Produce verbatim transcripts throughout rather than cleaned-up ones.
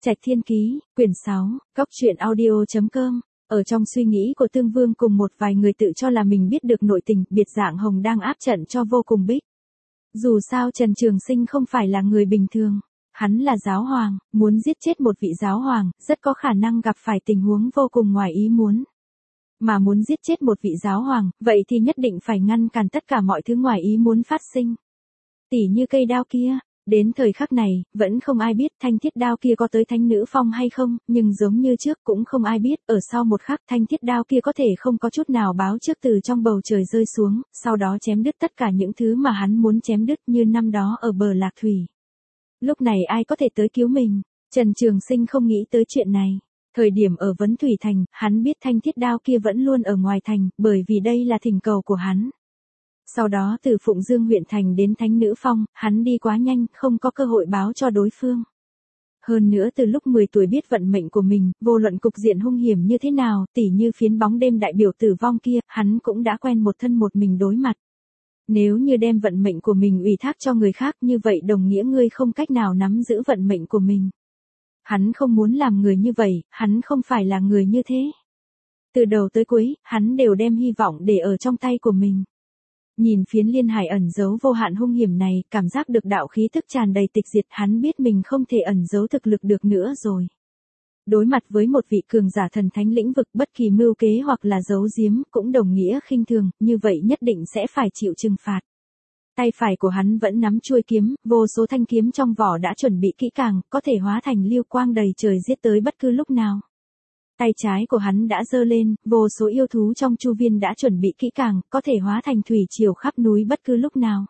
Trạch Thiên Ký, quyển sáu, Cóc truyện audio chấm com. Ở trong suy nghĩ của Tương Vương cùng một vài người tự cho là mình biết được nội tình, biệt dạng Hồng đang áp trận cho vô cùng bích. Dù sao Trần Trường Sinh không phải là người bình thường. Hắn là giáo hoàng, muốn giết chết một vị giáo hoàng, rất có khả năng gặp phải tình huống vô cùng ngoài ý muốn. Mà muốn giết chết một vị giáo hoàng, vậy thì nhất định phải ngăn cản tất cả mọi thứ ngoài ý muốn phát sinh. Tỉ như cây đao kia. Đến thời khắc này, vẫn không ai biết thanh thiết đao kia có tới thánh nữ phong hay không, nhưng giống như trước cũng không ai biết, ở sau một khắc thanh thiết đao kia có thể không có chút nào báo trước từ trong bầu trời rơi xuống, sau đó chém đứt tất cả những thứ mà hắn muốn chém đứt như năm đó ở bờ Lạc Thủy. Lúc này ai có thể tới cứu mình? Trần Trường Sinh không nghĩ tới chuyện này. Thời điểm ở Vấn Thủy Thành, hắn biết thanh thiết đao kia vẫn luôn ở ngoài thành, bởi vì đây là thỉnh cầu của hắn. Sau đó từ Phụng Dương huyện thành đến Thánh Nữ Phong, hắn đi quá nhanh, không có cơ hội báo cho đối phương. Hơn nữa từ lúc mười tuổi biết vận mệnh của mình, vô luận cục diện hung hiểm như thế nào, tỉ như phiến bóng đêm đại biểu tử vong kia, hắn cũng đã quen một thân một mình đối mặt. Nếu như đem vận mệnh của mình ủy thác cho người khác như vậy đồng nghĩa ngươi không cách nào nắm giữ vận mệnh của mình. Hắn không muốn làm người như vậy, hắn không phải là người như thế. Từ đầu tới cuối, hắn đều đem hy vọng để ở trong tay của mình. Nhìn phiến liên hải ẩn giấu vô hạn hung hiểm này, cảm giác được đạo khí tức tràn đầy tịch diệt, hắn biết mình không thể ẩn giấu thực lực được nữa rồi. Đối mặt với một vị cường giả thần thánh lĩnh vực, bất kỳ mưu kế hoặc là giấu giếm cũng đồng nghĩa khinh thường, như vậy nhất định sẽ phải chịu trừng phạt. Tay phải của hắn vẫn nắm chuôi kiếm, vô số thanh kiếm trong vỏ đã chuẩn bị kỹ càng, có thể hóa thành lưu quang đầy trời giết tới bất cứ lúc nào. Tay trái của hắn đã giơ lên, vô số yêu thú trong chu viên đã chuẩn bị kỹ càng, có thể hóa thành thủy triều khắp núi bất cứ lúc nào.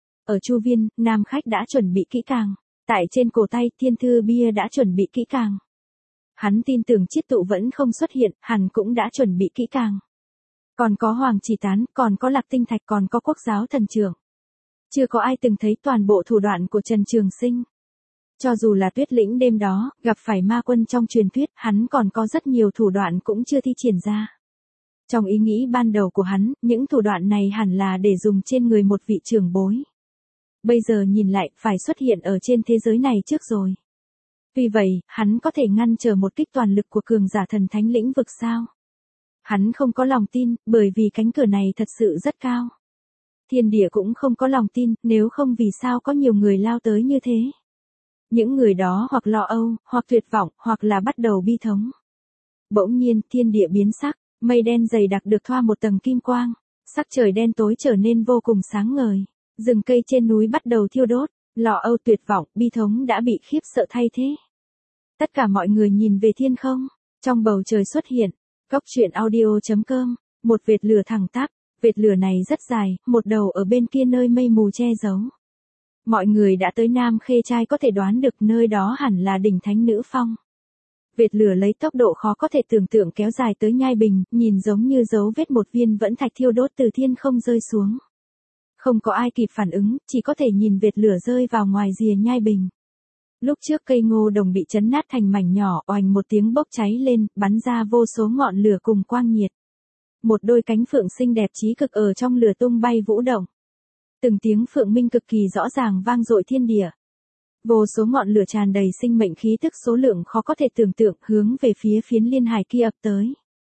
Ở chu viên, nam khách đã chuẩn bị kỹ càng. Tại trên cổ tay, thiên thư bia đã chuẩn bị kỹ càng. Hắn tin tưởng chiết tụ vẫn không xuất hiện, hẳn cũng đã chuẩn bị kỹ càng. Còn có hoàng chỉ tán, còn có lạc tinh thạch, còn có quốc giáo thần trưởng. Chưa có ai từng thấy toàn bộ thủ đoạn của Trần Trường Sinh. Cho dù là Tuyết Lĩnh đêm đó, gặp phải ma quân trong truyền thuyết, hắn còn có rất nhiều thủ đoạn cũng chưa thi triển ra. Trong ý nghĩ ban đầu của hắn, những thủ đoạn này hẳn là để dùng trên người một vị trưởng bối. Bây giờ nhìn lại, phải xuất hiện ở trên thế giới này trước rồi. Vì vậy, hắn có thể ngăn trở một kích toàn lực của cường giả thần thánh lĩnh vực sao? Hắn không có lòng tin, bởi vì cánh cửa này thật sự rất cao. Thiên địa cũng không có lòng tin, nếu không vì sao có nhiều người lao tới như thế. Những người đó hoặc lo âu, hoặc tuyệt vọng, hoặc là bắt đầu bi thống. Bỗng nhiên, thiên địa biến sắc, mây đen dày đặc được thoa một tầng kim quang, sắc trời đen tối trở nên vô cùng sáng ngời, rừng cây trên núi bắt đầu thiêu đốt, lo âu tuyệt vọng, bi thống đã bị khiếp sợ thay thế. Tất cả mọi người nhìn về thiên không, trong bầu trời xuất hiện, Cóc truyện audio chấm com, một vệt lửa thẳng tắp, vệt lửa này rất dài, một đầu ở bên kia nơi mây mù che giấu. Mọi người đã tới Nam Khê Trai có thể đoán được nơi đó hẳn là đỉnh Thánh Nữ Phong. Vệt lửa lấy tốc độ khó có thể tưởng tượng kéo dài tới Nhai Bình, nhìn giống như dấu vết một viên vẫn thạch thiêu đốt từ thiên không rơi xuống. Không có ai kịp phản ứng, chỉ có thể nhìn vệt lửa rơi vào ngoài rìa Nhai Bình. Lúc trước cây ngô đồng bị chấn nát thành mảnh nhỏ, oành một tiếng bốc cháy lên, bắn ra vô số ngọn lửa cùng quang nhiệt. Một đôi cánh phượng xinh đẹp chí cực ở trong lửa tung bay vũ động. Từng tiếng phượng minh cực kỳ rõ ràng vang dội thiên địa. Vô số ngọn lửa tràn đầy sinh mệnh khí tức số lượng khó có thể tưởng tượng hướng về phía phiến liên hải kia ập tới.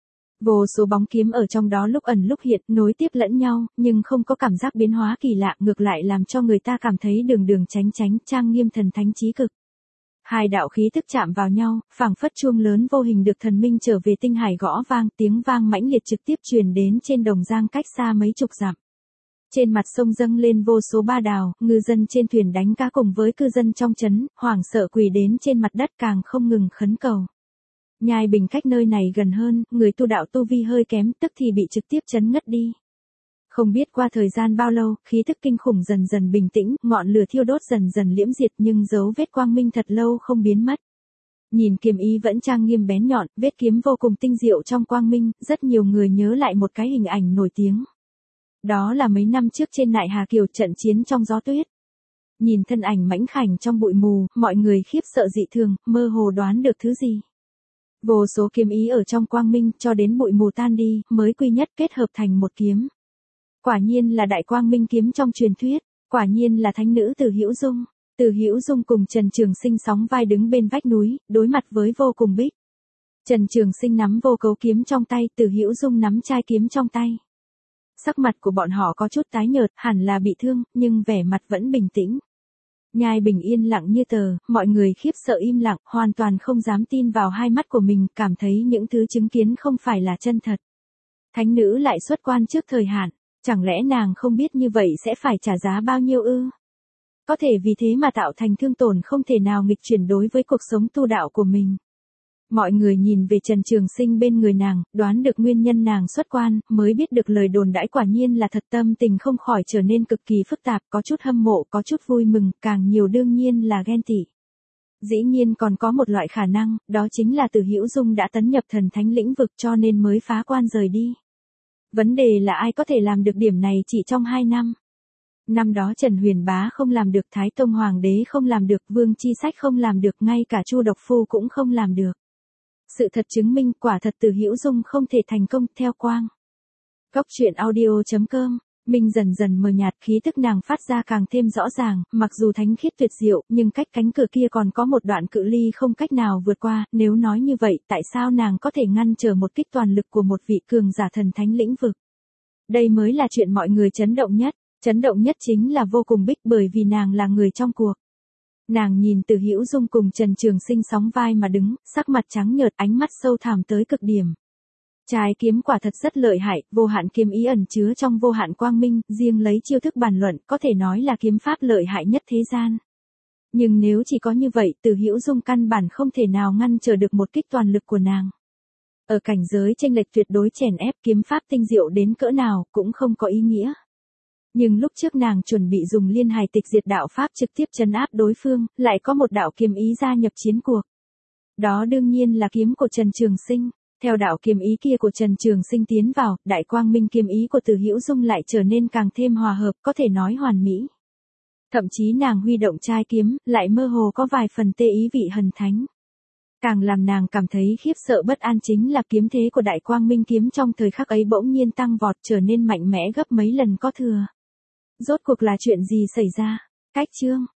Vô số bóng kiếm ở trong đó lúc ẩn lúc hiện nối tiếp lẫn nhau, nhưng không có cảm giác biến hóa kỳ lạ, ngược lại làm cho người ta cảm thấy đường đường tránh tránh, trang nghiêm thần thánh chí cực. Hai đạo khí tức chạm vào nhau, phảng phất chuông lớn vô hình được thần minh trở về tinh hải gõ vang, tiếng vang mãnh liệt trực tiếp truyền đến trên đồng giang cách xa mấy chục dặm. Trên mặt sông dâng lên vô số ba đào, ngư dân trên thuyền đánh cá cùng với cư dân trong trấn, hoảng sợ quỳ đến trên mặt đất càng không ngừng khấn cầu. Nhai Bình cách nơi này gần hơn, người tu đạo tu vi hơi kém, tức thì bị trực tiếp chấn ngất đi. Không biết qua thời gian bao lâu, khí thức kinh khủng dần dần bình tĩnh, ngọn lửa thiêu đốt dần dần liễm diệt nhưng dấu vết quang minh thật lâu không biến mất. Nhìn kiếm ý vẫn trang nghiêm bén nhọn, vết kiếm vô cùng tinh diệu trong quang minh, rất nhiều người nhớ lại một cái hình ảnh nổi tiếng. Đó là mấy năm trước trên Nại Hà Kiều trận chiến trong gió tuyết. Nhìn thân ảnh mãnh khảnh trong bụi mù, mọi người khiếp sợ dị thường, mơ hồ đoán được thứ gì. Vô số kiếm ý ở trong quang minh cho đến bụi mù tan đi, mới quy nhất kết hợp thành một kiếm. Quả nhiên là đại quang minh kiếm trong truyền thuyết, quả nhiên là thánh nữ Từ Hữu Dung. Từ Hữu Dung cùng Trần Trường Sinh sóng vai đứng bên vách núi, đối mặt với Vô Cùng Bích. Trần Trường Sinh nắm vô cấu kiếm trong tay, Từ Hữu Dung nắm chai kiếm trong tay. Sắc mặt của bọn họ có chút tái nhợt, hẳn là bị thương, nhưng vẻ mặt vẫn bình tĩnh. Nhai Bình yên lặng như tờ, mọi người khiếp sợ im lặng, hoàn toàn không dám tin vào hai mắt của mình, cảm thấy những thứ chứng kiến không phải là chân thật. Thánh nữ lại xuất quan trước thời hạn, chẳng lẽ nàng không biết như vậy sẽ phải trả giá bao nhiêu ư? Có thể vì thế mà tạo thành thương tổn không thể nào nghịch chuyển đối với cuộc sống tu đạo của mình. Mọi người nhìn về Trần Trường Sinh bên người nàng, đoán được nguyên nhân nàng xuất quan, mới biết được lời đồn đãi quả nhiên là thật, tâm tình không khỏi trở nên cực kỳ phức tạp, có chút hâm mộ, có chút vui mừng, càng nhiều đương nhiên là ghen tị. Dĩ nhiên còn có một loại khả năng, đó chính là Từ Hữu Dung đã tấn nhập thần thánh lĩnh vực cho nên mới phá quan rời đi. Vấn đề là ai có thể làm được điểm này chỉ trong hai năm. Năm đó Trần Huyền Bá không làm được, Thái Tông Hoàng đế không làm được, Vương Chi Sách không làm được, ngay cả Chu Độc Phu cũng không làm được. Sự thật chứng minh quả thật Từ Hữu Dung không thể thành công, theo quang. Góc truyện audio chấm com, mình dần dần mờ nhạt, khí tức nàng phát ra càng thêm rõ ràng, mặc dù thánh khiết tuyệt diệu, nhưng cách cánh cửa kia còn có một đoạn cự ly không cách nào vượt qua, nếu nói như vậy, tại sao nàng có thể ngăn trở một kích toàn lực của một vị cường giả thần thánh lĩnh vực? Đây mới là chuyện mọi người chấn động nhất, chấn động nhất chính là Vô Cùng Bích, bởi vì nàng là người trong cuộc. Nàng nhìn Từ Hữu Dung cùng Trần Trường Sinh sóng vai mà đứng, sắc mặt trắng nhợt, ánh mắt sâu thẳm tới cực điểm. Trái kiếm quả thật rất lợi hại, vô hạn kiếm ý ẩn chứa trong vô hạn quang minh, riêng lấy chiêu thức bàn luận, có thể nói là kiếm pháp lợi hại nhất thế gian. Nhưng nếu chỉ có như vậy, Từ Hữu Dung căn bản không thể nào ngăn trở được một kích toàn lực của nàng. Ở cảnh giới chênh lệch tuyệt đối chèn ép, kiếm pháp tinh diệu đến cỡ nào cũng không có ý nghĩa. Nhưng lúc trước nàng chuẩn bị dùng Liên Hải Tịch Diệt đạo pháp trực tiếp trấn áp đối phương, lại có một đạo kiếm ý gia nhập chiến cuộc. Đó đương nhiên là kiếm của Trần Trường Sinh. Theo đạo kiếm ý kia của Trần Trường Sinh tiến vào, đại quang minh kiếm ý của Từ Hữu Dung lại trở nên càng thêm hòa hợp, có thể nói hoàn mỹ. Thậm chí nàng huy động chai kiếm, lại mơ hồ có vài phần tê ý vị hần thánh. Càng làm nàng cảm thấy khiếp sợ bất an chính là kiếm thế của đại quang minh kiếm trong thời khắc ấy bỗng nhiên tăng vọt, trở nên mạnh mẽ gấp mấy lần có thừa. Rốt cuộc là chuyện gì xảy ra? Cách chương